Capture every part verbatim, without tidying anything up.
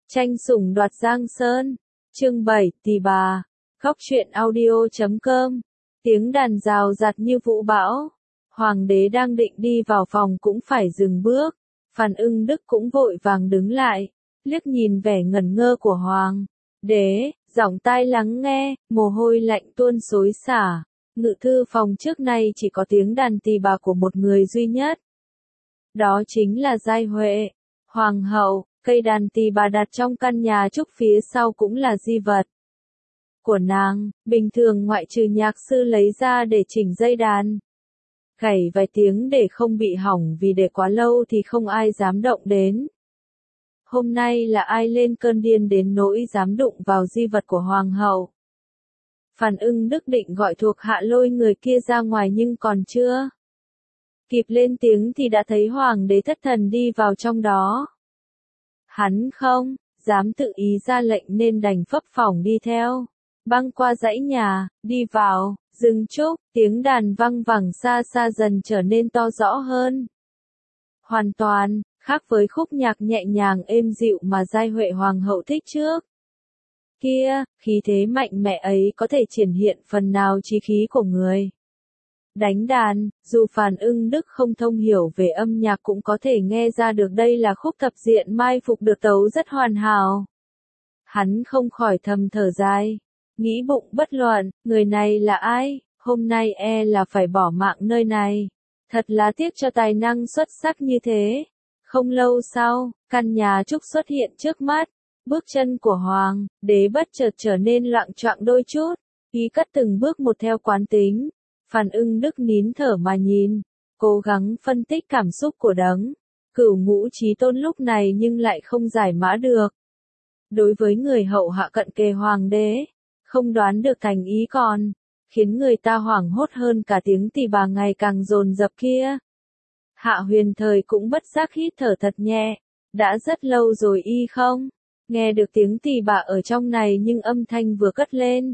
Tranh sủng đoạt Giang Sơn, chương bảy, Tỳ bà, góc truyện audio chấm com, tiếng đàn rào rạt như vũ bão. Hoàng đế đang định đi vào phòng cũng phải dừng bước, Phan Ưng Đức cũng vội vàng đứng lại, liếc nhìn vẻ ngẩn ngơ của Hoàng đế, giọng tai lắng nghe, mồ hôi lạnh tuôn xối xả. Ngự thư phòng trước nay chỉ có tiếng đàn tỳ bà của một người duy nhất. Đó chính là Giai Huệ, Hoàng hậu. Cây đàn tỳ bà đặt trong căn nhà trúc phía sau cũng là di vật của nàng, bình thường ngoại trừ nhạc sư lấy ra để chỉnh dây đàn. Gảy vài tiếng để không bị hỏng vì để quá lâu thì không ai dám động đến. Hôm nay là ai lên cơn điên đến nỗi dám đụng vào di vật của Hoàng hậu. Phan Ưng Đức định gọi thuộc hạ lôi người kia ra ngoài nhưng còn chưa kịp lên tiếng thì đã thấy Hoàng đế thất thần đi vào trong đó. Hắn không dám tự ý ra lệnh nên đành phấp phỏng đi theo, băng qua dãy nhà, đi vào, dừng chúc, tiếng đàn văng vẳng xa xa dần trở nên to rõ hơn. Hoàn toàn khác với khúc nhạc nhẹ nhàng êm dịu mà Giai Huệ Hoàng hậu thích trước. Kia, khí thế mạnh mẽ ấy có thể triển hiện phần nào chí khí của người đánh đàn, dù Phan Ưng Đức không thông hiểu về âm nhạc cũng có thể nghe ra được đây là khúc thập diện mai phục được tấu rất hoàn hảo. Hắn không khỏi thầm thở dài, nghĩ bụng bất luận, người này là ai, hôm nay e là phải bỏ mạng nơi này. Thật là tiếc cho tài năng xuất sắc như thế. Không lâu sau, căn nhà trúc xuất hiện trước mắt, bước chân của Hoàng đế bất chợt trở nên loạng choạng đôi chút, ý cất từng bước một theo quán tính. Phan Ưng Đức nín thở mà nhìn, cố gắng phân tích cảm xúc của đấng cửu ngũ chí tôn lúc này nhưng lại không giải mã được. Đối với người hậu hạ cận kề Hoàng đế, không đoán được thành ý còn khiến người ta hoảng hốt hơn cả tiếng tỳ bà ngày càng dồn dập kia. Hạ Huyền Thời cũng bất giác hít thở thật nhẹ, đã rất lâu rồi y không nghe được tiếng tỳ bà ở trong này nhưng âm thanh vừa cất lên,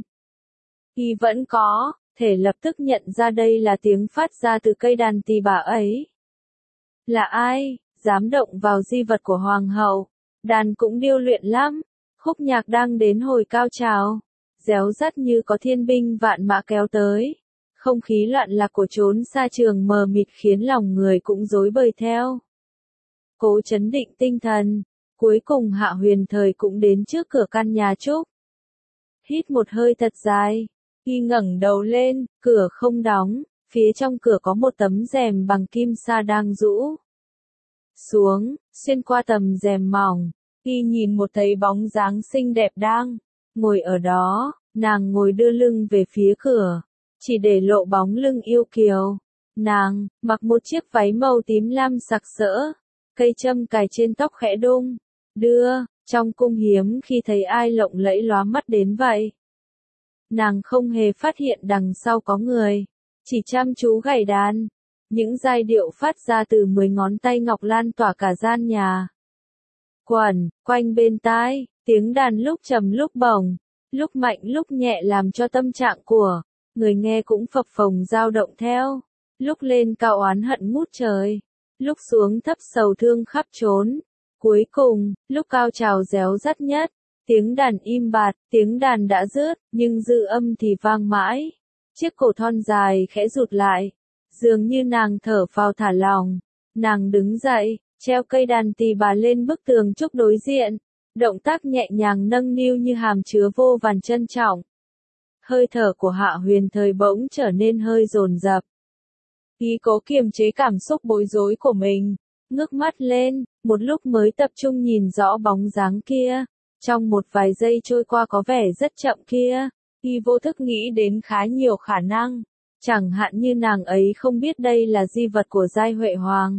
y vẫn có thể lập tức nhận ra đây là tiếng phát ra từ cây đàn tỳ bà ấy. Là ai dám động vào di vật của Hoàng hậu? Đàn cũng điêu luyện lắm, khúc nhạc đang đến hồi cao trào, réo rắt như có thiên binh vạn mã kéo tới. Không khí loạn lạc của chốn xa trường mờ mịt khiến lòng người cũng rối bời theo. Cố trấn định tinh thần, cuối cùng Hạ Huyền Thời cũng đến trước cửa căn nhà trúc. Hít một hơi thật dài, y ngẩng đầu lên, cửa không đóng, phía trong cửa có một tấm rèm bằng kim sa đang rũ xuống, xuyên qua tấm rèm mỏng, y nhìn một thấy bóng dáng xinh đẹp đang ngồi ở đó, nàng ngồi đưa lưng về phía cửa, chỉ để lộ bóng lưng yêu kiều. Nàng mặc một chiếc váy màu tím lam sặc sỡ, cây châm cài trên tóc khẽ đung đưa, trong cung hiếm khi thấy ai lộng lẫy lóa mắt đến vậy. Nàng không hề phát hiện đằng sau có người, chỉ chăm chú gảy đàn. Những giai điệu phát ra từ mười ngón tay ngọc lan tỏa cả gian nhà. Quẩn quanh bên tai, tiếng đàn lúc trầm lúc bổng, lúc mạnh lúc nhẹ làm cho tâm trạng của người nghe cũng phập phồng dao động theo. Lúc lên cao oán hận ngút trời, lúc xuống thấp sầu thương khắp chốn. Cuối cùng, lúc cao trào réo rắt nhất, tiếng đàn im bặt, tiếng đàn đã dứt, nhưng dư âm thì vang mãi. Chiếc cổ thon dài khẽ rụt lại, dường như nàng thở phào thả lòng. Nàng đứng dậy, treo cây đàn tỳ bà lên bức tường trúc đối diện, động tác nhẹ nhàng nâng niu như hàm chứa vô vàn trân trọng. Hơi thở của Hạ Huyền Thời bỗng trở nên hơi dồn dập. Y cố kiềm chế cảm xúc bối rối của mình, ngước mắt lên, một lúc mới tập trung nhìn rõ bóng dáng kia. Trong một vài giây trôi qua có vẻ rất chậm kia, y vô thức nghĩ đến khá nhiều khả năng. Chẳng hạn như nàng ấy không biết đây là di vật của Giai Huệ Hoàng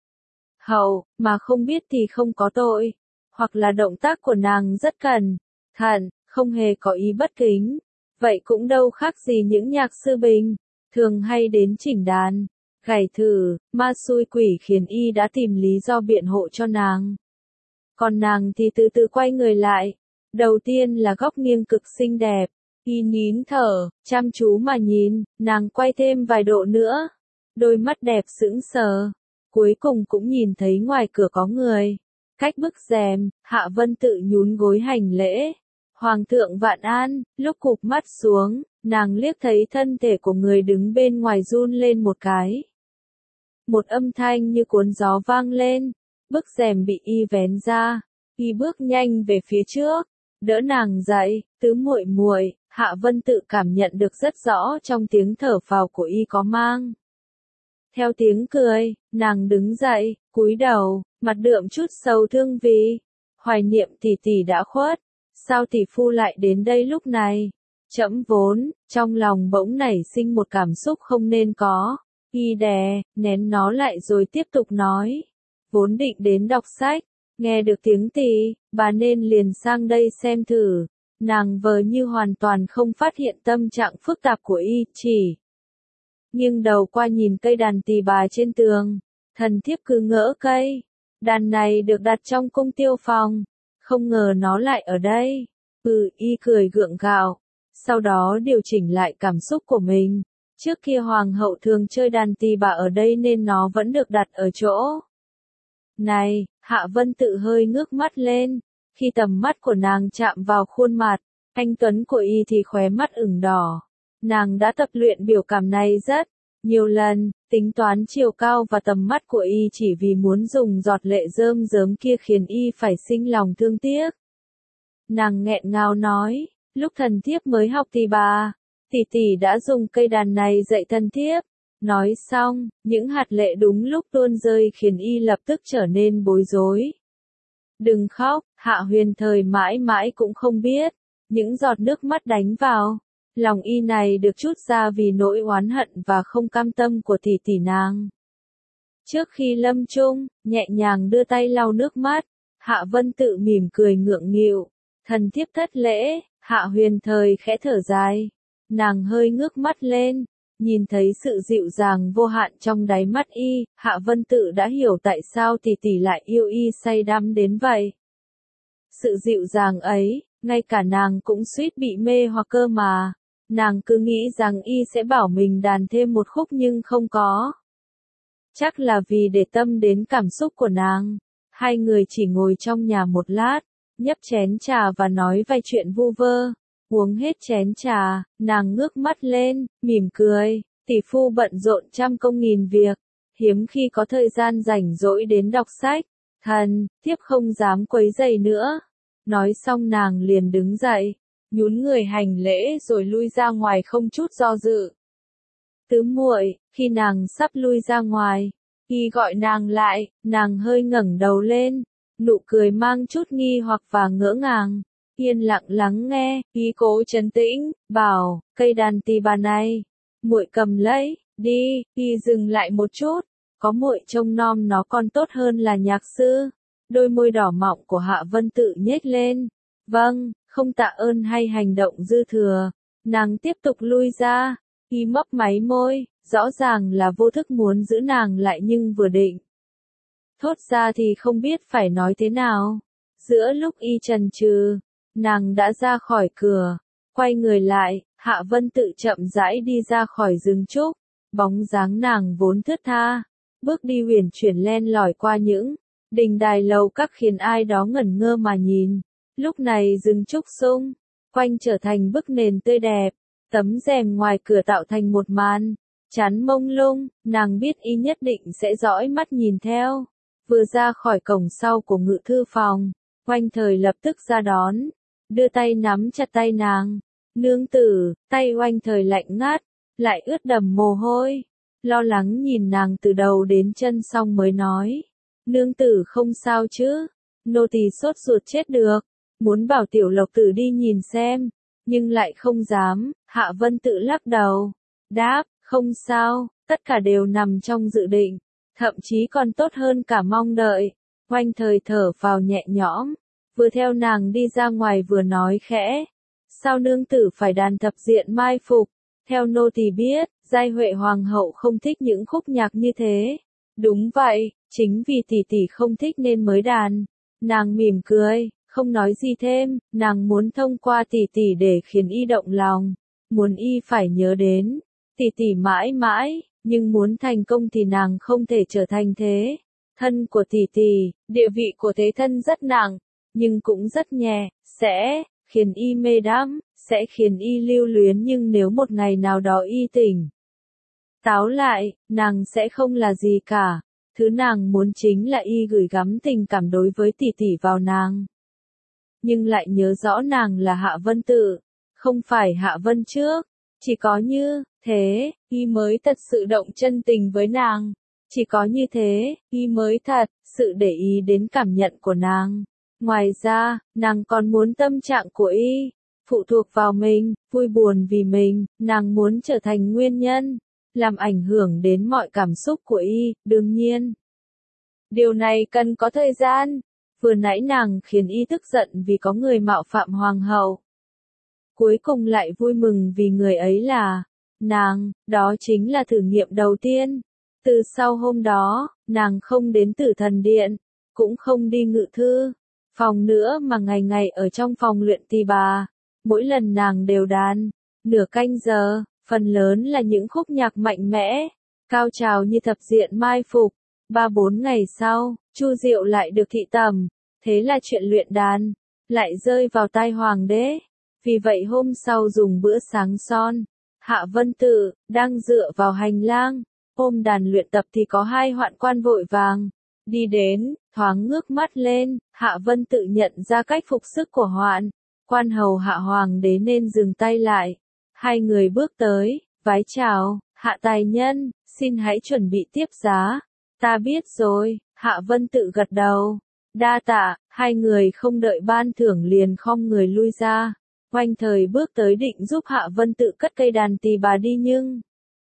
hậu, mà không biết thì không có tội. Hoặc là động tác của nàng rất cẩn thận, không hề có ý bất kính. Vậy cũng đâu khác gì những nhạc sư bình thường hay đến chỉnh đàn, gảy thử, ma xui quỷ khiến y đã tìm lý do biện hộ cho nàng. Còn nàng thì từ từ quay người lại. Đầu tiên là góc nghiêng cực xinh đẹp. Y nín thở, chăm chú mà nhìn, nàng quay thêm vài độ nữa. Đôi mắt đẹp sững sờ. Cuối cùng cũng nhìn thấy ngoài cửa có người. Cách bức rèm, Hạ Vân Tự nhún gối hành lễ. Hoàng thượng vạn an, lúc cụp mắt xuống, nàng liếc thấy thân thể của người đứng bên ngoài run lên một cái. Một âm thanh như cuốn gió vang lên, bức rèm bị y vén ra, y bước nhanh về phía trước, đỡ nàng dậy, tứ muội muội. Hạ Vân Tự cảm nhận được rất rõ trong tiếng thở phào của y có mang theo tiếng cười, nàng đứng dậy, cúi đầu, mặt đượm chút sầu thương vì hoài niệm tỷ tỷ đã khuất, sao tỷ phu lại đến đây lúc này? Trẫm vốn, trong lòng bỗng nảy sinh một cảm xúc không nên có, y đè, nén nó lại rồi tiếp tục nói, vốn định đến đọc sách, nghe được tiếng tỷ, bà nên liền sang đây xem thử. Nàng vờ như hoàn toàn không phát hiện tâm trạng phức tạp của y, chỉ nghiêng đầu qua nhìn cây đàn tỳ bà trên tường. Thần thiếp cứ ngỡ cây đàn này được đặt trong cung tiêu phòng, không ngờ nó lại ở đây. Ừ, y cười gượng gạo, sau đó điều chỉnh lại cảm xúc của mình. Trước kia hoàng hậu thường chơi đàn tỳ bà ở đây nên nó vẫn được đặt ở chỗ này. Hạ Vân Tự hơi ngước mắt lên. Khi tầm mắt của nàng chạm vào khuôn mặt, anh tuấn của y thì khóe mắt ửng đỏ. Nàng đã tập luyện biểu cảm này rất nhiều lần, tính toán chiều cao và tầm mắt của y chỉ vì muốn dùng giọt lệ rơm rớm kia khiến y phải sinh lòng thương tiếc. Nàng nghẹn ngào nói, lúc thần thiếp mới học tỳ bà, tỷ tỷ đã dùng cây đàn này dạy thần thiếp. Nói xong, những hạt lệ đúng lúc tuôn rơi khiến y lập tức trở nên bối rối. Đừng khóc, Hạ Huyền Thời mãi mãi cũng không biết, những giọt nước mắt đánh vào lòng y này được trút ra vì nỗi oán hận và không cam tâm của tỷ tỷ nàng. Trước khi lâm chung, nhẹ nhàng đưa tay lau nước mắt, Hạ Vân Tự mỉm cười ngượng nghịu, thần thiếp thất lễ. Hạ Huyền Thời khẽ thở dài, nàng hơi ngước mắt lên, nhìn thấy sự dịu dàng vô hạn trong đáy mắt y, Hạ Vân Tự đã hiểu tại sao tỷ tỷ lại yêu y say đắm đến vậy. Sự dịu dàng ấy, ngay cả nàng cũng suýt bị mê hoặc cơ mà. Nàng cứ nghĩ rằng y sẽ bảo mình đàn thêm một khúc nhưng không có. Chắc là vì để tâm đến cảm xúc của nàng. Hai người chỉ ngồi trong nhà một lát, nhấp chén trà và nói vài chuyện vu vơ. Uống hết chén trà, nàng ngước mắt lên, mỉm cười, tỷ phu bận rộn trăm công nghìn việc, hiếm khi có thời gian rảnh rỗi đến đọc sách. Thần, thiếp không dám quấy rầy nữa. Nói xong nàng liền đứng dậy, nhún người hành lễ rồi lui ra ngoài không chút do dự. Tứ muội, khi nàng sắp lui ra ngoài, y gọi nàng lại, nàng hơi ngẩng đầu lên, nụ cười mang chút nghi hoặc và ngỡ ngàng. Yên lặng lắng nghe, y cố trấn tĩnh, bảo, cây đàn tỳ bà này, muội cầm lấy, đi. Y dừng lại một chút, có muội trông nom nó còn tốt hơn là nhạc sư. Đôi môi đỏ mọng của Hạ Vân Tự nhếch lên. Vâng, không tạ ơn hay hành động dư thừa. Nàng tiếp tục lui ra, y mấp máy môi, rõ ràng là vô thức muốn giữ nàng lại nhưng vừa định thốt ra thì không biết phải nói thế nào. Giữa lúc y chần chừ, nàng đã ra khỏi cửa, quay người lại, Hạ Vân Tự chậm rãi đi ra khỏi rừng trúc, bóng dáng nàng vốn thướt tha, bước đi huyền chuyển len lỏi qua những đình đài lầu các khiến ai đó ngẩn ngơ mà nhìn. Lúc này rừng trúc xung quanh trở thành bức nền tươi đẹp, tấm rèm ngoài cửa tạo thành một màn chắn mông lung, nàng biết y nhất định sẽ dõi mắt nhìn theo. Vừa ra khỏi cổng sau của ngự thư phòng, Oanh Thời lập tức ra đón, đưa tay nắm chặt tay nàng. Nương tử, tay Oanh Thời lạnh ngắt, lại ướt đẫm mồ hôi, lo lắng nhìn nàng từ đầu đến chân xong mới nói. Nương tử không sao chứ? Nô tỳ sốt ruột chết được, muốn bảo Tiểu Lộc Tử đi nhìn xem, nhưng lại không dám. Hạ Vân Tự lắc đầu, đáp, không sao, tất cả đều nằm trong dự định, thậm chí còn tốt hơn cả mong đợi. Oanh Thời thở phào nhẹ nhõm, vừa theo nàng đi ra ngoài vừa nói khẽ, sao nương tử phải đàn thập diện mai phục? Theo nô tỳ biết, Giai Huệ hoàng hậu không thích những khúc nhạc như thế. Đúng vậy, chính vì tỷ tỷ không thích nên mới đàn. Nàng mỉm cười, không nói gì thêm, nàng muốn thông qua tỷ tỷ để khiến y động lòng, muốn y phải nhớ đến tỷ tỷ mãi mãi, nhưng muốn thành công thì nàng không thể trở thành thế. Thân của tỷ tỷ, địa vị của thế thân rất nặng, nhưng cũng rất nhẹ, sẽ khiến y mê đắm, sẽ khiến y lưu luyến, nhưng nếu một ngày nào đó y tỉnh táo lại, nàng sẽ không là gì cả. Thứ nàng muốn chính là y gửi gắm tình cảm đối với tỷ tỷ vào nàng. Nhưng lại nhớ rõ nàng là Hạ Vân Tự, không phải Hạ Vân trước. Chỉ có như thế, y mới thật sự động chân tình với nàng. Chỉ có như thế, y mới thật sự để ý đến cảm nhận của nàng. Ngoài ra, nàng còn muốn tâm trạng của y phụ thuộc vào mình, vui buồn vì mình, nàng muốn trở thành nguyên nhân, làm ảnh hưởng đến mọi cảm xúc của y, đương nhiên. Điều này cần có thời gian. Vừa nãy nàng khiến y tức giận vì có người mạo phạm hoàng hậu. Cuối cùng lại vui mừng vì người ấy là nàng, đó chính là thử nghiệm đầu tiên. Từ sau hôm đó, nàng không đến Tử Thần Điện, cũng không đi ngự thư phòng nữa mà ngày ngày ở trong phòng luyện tỳ bà. Mỗi lần nàng đều đàn nửa canh giờ, phần lớn là những khúc nhạc mạnh mẽ, cao trào như thập diện mai phục. Ba bốn ngày sau, Chu Diệu lại được thị tẩm, thế là chuyện luyện đàn lại rơi vào tai hoàng đế. Vì vậy hôm sau dùng bữa sáng son, Hạ Vân Tự đang dựa vào hành lang, ôm đàn luyện tập thì có hai hoạn quan vội vàng đi đến, thoáng ngước mắt lên, Hạ Vân Tự nhận ra cách phục sức của hoạn quan hầu Hạ hoàng đế nên dừng tay lại. Hai người bước tới, vái chào, Hạ tài nhân, xin hãy chuẩn bị tiếp giá. Ta biết rồi, Hạ Vân Tự gật đầu. Đa tạ, hai người không đợi ban thưởng liền khom người lui ra. Oanh Thời bước tới định giúp Hạ Vân Tự cất cây đàn tỳ bà đi nhưng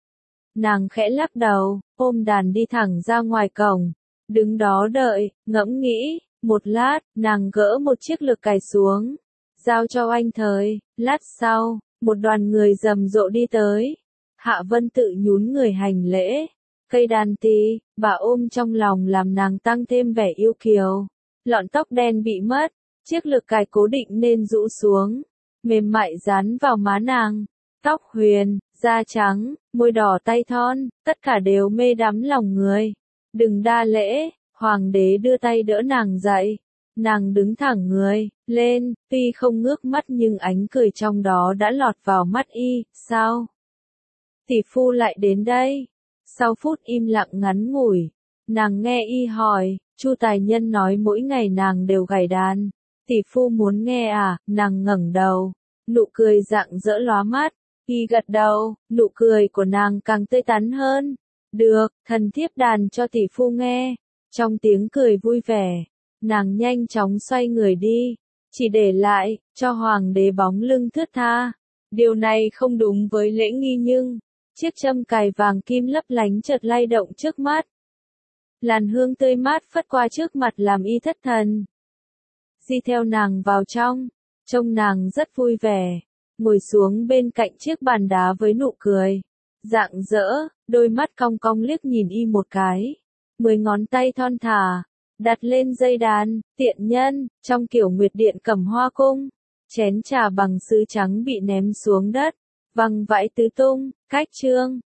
nàng khẽ lắc đầu, ôm đàn đi thẳng ra ngoài cổng. Đứng đó đợi, ngẫm nghĩ, một lát, nàng gỡ một chiếc lược cài xuống, giao cho Oanh Thời. Lát sau, một đoàn người rầm rộ đi tới. Hạ Vân Tự nhún người hành lễ. Cây đàn tỳ bà ôm trong lòng làm nàng tăng thêm vẻ yêu kiều. Lọn tóc đen bị mất, chiếc lược cài cố định nên rũ xuống, mềm mại dán vào má nàng. Tóc huyền, da trắng, môi đỏ tay thon, tất cả đều mê đắm lòng người. Đừng đa lễ, hoàng đế đưa tay đỡ nàng dậy. Nàng đứng thẳng người lên, tuy không ngước mắt nhưng ánh cười trong đó đã lọt vào mắt y. Sao tỷ phu lại đến đây? Sau phút im lặng ngắn ngủi, nàng nghe y hỏi. Chu tài nhân nói mỗi ngày nàng đều gảy đàn. Tỷ phu muốn nghe à? Nàng ngẩng đầu, nụ cười rạng rỡ lóa mắt. Y gật đầu, nụ cười của nàng càng tươi tắn hơn. Được, thần thiếp đàn cho tỷ phu nghe. Trong tiếng cười vui vẻ, nàng nhanh chóng xoay người đi, chỉ để lại cho hoàng đế bóng lưng thướt tha. Điều này không đúng với lễ nghi nhưng chiếc châm cài vàng kim lấp lánh chợt lay động trước mắt. Làn hương tươi mát phất qua trước mặt làm y thất thần. Di theo nàng vào trong, trông nàng rất vui vẻ, ngồi xuống bên cạnh chiếc bàn đá với nụ cười rạng rỡ, đôi mắt cong cong liếc nhìn y một cái. Mười ngón tay thon thả đặt lên dây đàn. Tiện nhân, trong kiểu Nguyệt Điện Cẩm Hoa Cung, chén trà bằng sứ trắng bị ném xuống đất, văng vãi tứ tung. Cách chương